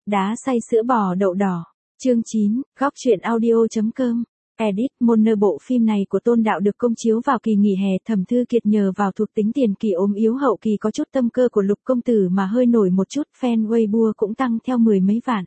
Đá xay sữa bò đậu đỏ. Chương 9, góc truyện audio.com. Edit, Moner. Bộ phim này của Tôn Đạo được công chiếu vào kỳ nghỉ hè. Thẩm Thư Kiệt nhờ vào thuộc tính tiền kỳ ốm yếu hậu kỳ có chút tâm cơ của Lục công tử mà hơi nổi một chút, fan Weibo cũng tăng theo 10 mấy vạn.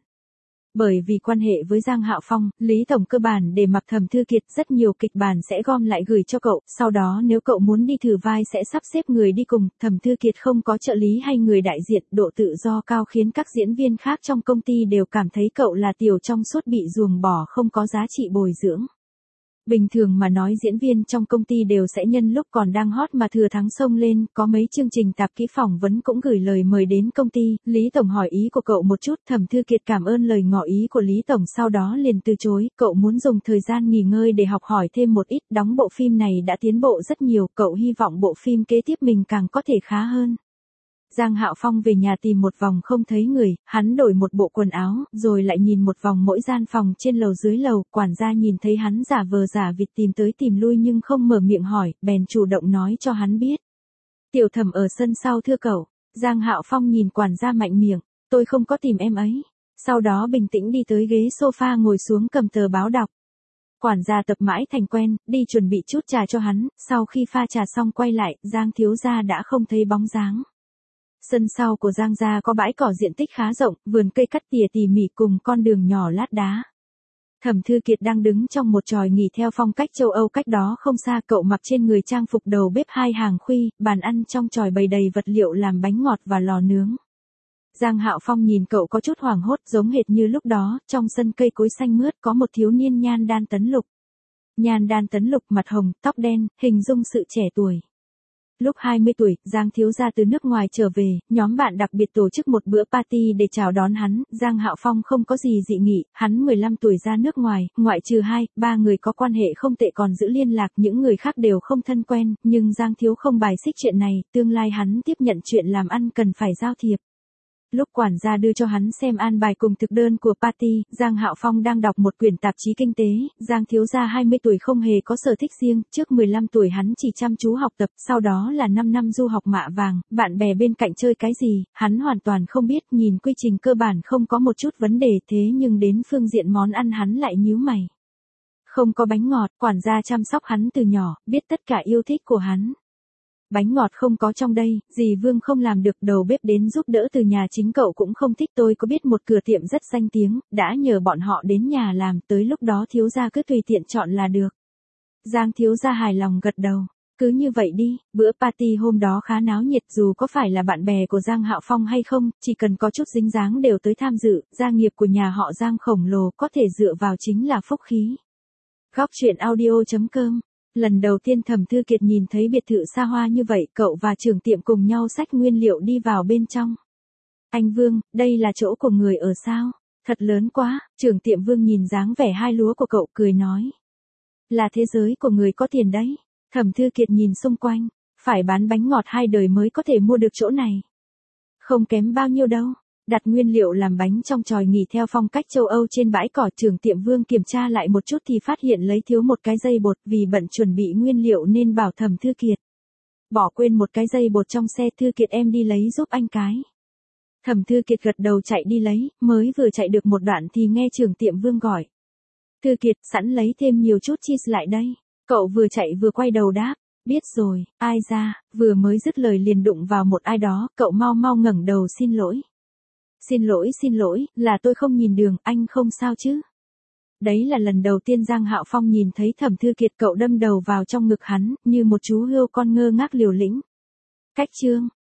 Bởi vì quan hệ với Giang Hạo Phong, Lý Tổng cơ bản để mặc Thẩm Thư Kiệt rất nhiều kịch bản sẽ gom lại gửi cho cậu, sau đó nếu cậu muốn đi thử vai sẽ sắp xếp người đi cùng. Thẩm Thư Kiệt không có trợ lý hay người đại diện, độ tự do cao khiến các diễn viên khác trong công ty đều cảm thấy cậu là tiểu trong suốt bị ruồng bỏ không có giá trị bồi dưỡng. Bình thường mà nói diễn viên trong công ty đều sẽ nhân lúc còn đang hot mà thừa thắng xông lên, có mấy chương trình tạp kỹ phỏng vấn cũng gửi lời mời đến công ty. Lý Tổng hỏi ý của cậu một chút, Thẩm Thư Kiệt cảm ơn lời ngỏ ý của Lý Tổng sau đó liền từ chối, cậu muốn dùng thời gian nghỉ ngơi để học hỏi thêm một ít, đóng bộ phim này đã tiến bộ rất nhiều, cậu hy vọng bộ phim kế tiếp mình càng có thể khá hơn. Giang Hạo Phong về nhà tìm một vòng không thấy người, hắn đổi một bộ quần áo, rồi lại nhìn một vòng mỗi gian phòng trên lầu dưới lầu, quản gia nhìn thấy hắn giả vờ giả vịt tìm tới tìm lui nhưng không mở miệng hỏi, bèn chủ động nói cho hắn biết. Tiểu Thẩm ở sân sau thưa cậu. Giang Hạo Phong nhìn quản gia mạnh miệng, tôi không có tìm em ấy. Sau đó bình tĩnh đi tới ghế sofa ngồi xuống cầm tờ báo đọc. Quản gia tập mãi thành quen, đi chuẩn bị chút trà cho hắn, sau khi pha trà xong quay lại, Giang thiếu gia đã không thấy bóng dáng. Sân sau của Giang gia có bãi cỏ diện tích khá rộng, vườn cây cắt tỉa tỉ mỉ cùng con đường nhỏ lát đá. Thẩm Thư Kiệt đang đứng trong một chòi nghỉ theo phong cách châu Âu, cách đó không xa cậu mặc trên người trang phục đầu bếp hai hàng khuy, bàn ăn trong chòi bày đầy vật liệu làm bánh ngọt và lò nướng. Giang Hạo Phong nhìn cậu có chút hoảng hốt, giống hệt như lúc đó, trong sân cây cối xanh mướt có một thiếu niên nhan đan tấn lục. Nhan đan tấn lục mặt hồng, tóc đen, hình dung sự trẻ tuổi. Lúc 20 tuổi, Giang thiếu gia từ nước ngoài trở về, nhóm bạn đặc biệt tổ chức một bữa party để chào đón hắn. Giang Hạo Phong không có gì dị nghị, hắn 15 tuổi ra nước ngoài, ngoại trừ 2-3 người có quan hệ không tệ còn giữ liên lạc, những người khác đều không thân quen, nhưng Giang thiếu không bài xích chuyện này, tương lai hắn tiếp nhận chuyện làm ăn cần phải giao thiệp. Lúc quản gia đưa cho hắn xem an bài cùng thực đơn của party, Giang Hạo Phong đang đọc một quyển tạp chí kinh tế. Giang thiếu gia 20 tuổi không hề có sở thích riêng, trước 15 tuổi hắn chỉ chăm chú học tập, sau đó là 5 năm du học mạ vàng, bạn bè bên cạnh chơi cái gì, hắn hoàn toàn không biết, nhìn quy trình cơ bản không có một chút vấn đề, thế nhưng đến phương diện món ăn hắn lại nhíu mày. Không có bánh ngọt, quản gia chăm sóc hắn từ nhỏ, biết tất cả yêu thích của hắn. Bánh ngọt không có trong đây, dì Vương không làm được, đầu bếp đến giúp đỡ từ nhà chính cậu cũng không thích, tôi có biết một cửa tiệm rất danh tiếng, đã nhờ bọn họ đến nhà làm, tới lúc đó thiếu gia cứ tùy tiện chọn là được. Giang thiếu gia hài lòng gật đầu, cứ như vậy đi. Bữa party hôm đó khá náo nhiệt, dù có phải là bạn bè của Giang Hạo Phong hay không, chỉ cần có chút dính dáng đều tới tham dự, gia nghiệp của nhà họ Giang khổng lồ, có thể dựa vào chính là phúc khí. Góc truyện audio.com. Lần đầu tiên Thẩm Thư Kiệt nhìn thấy biệt thự xa hoa như vậy, cậu và trưởng tiệm cùng nhau xách nguyên liệu đi vào bên trong. Anh Vương, đây là chỗ của người ở sao? Thật lớn quá. Trưởng tiệm Vương nhìn dáng vẻ hai lúa của cậu cười nói. Là thế giới của người có tiền đấy. Thẩm Thư Kiệt nhìn xung quanh, phải bán bánh ngọt 2 đời mới có thể mua được chỗ này. Không kém bao nhiêu đâu. Đặt nguyên liệu làm bánh trong chòi nghỉ theo phong cách châu Âu trên bãi cỏ, trưởng tiệm Vương kiểm tra lại một chút thì phát hiện lấy thiếu một cái dây bột, vì bận chuẩn bị nguyên liệu nên bảo Thẩm Thư Kiệt. Bỏ quên một cái dây bột trong xe, Thư Kiệt em đi lấy giúp anh cái. Thẩm Thư Kiệt gật đầu chạy đi lấy, mới vừa chạy được một đoạn thì nghe trưởng tiệm Vương gọi. Thư Kiệt, sẵn lấy thêm nhiều chút cheese lại đây. Cậu vừa chạy vừa quay đầu đáp. Biết rồi, ai ra, vừa mới dứt lời liền đụng vào một ai đó, cậu mau mau ngẩng đầu xin lỗi. Xin lỗi, là tôi không nhìn đường, anh không sao chứ? Đấy là lần đầu tiên Giang Hạo Phong nhìn thấy Thẩm Thư Kiệt, cậu đâm đầu vào trong ngực hắn, như một chú hươu con ngơ ngác liều lĩnh. Cách chương.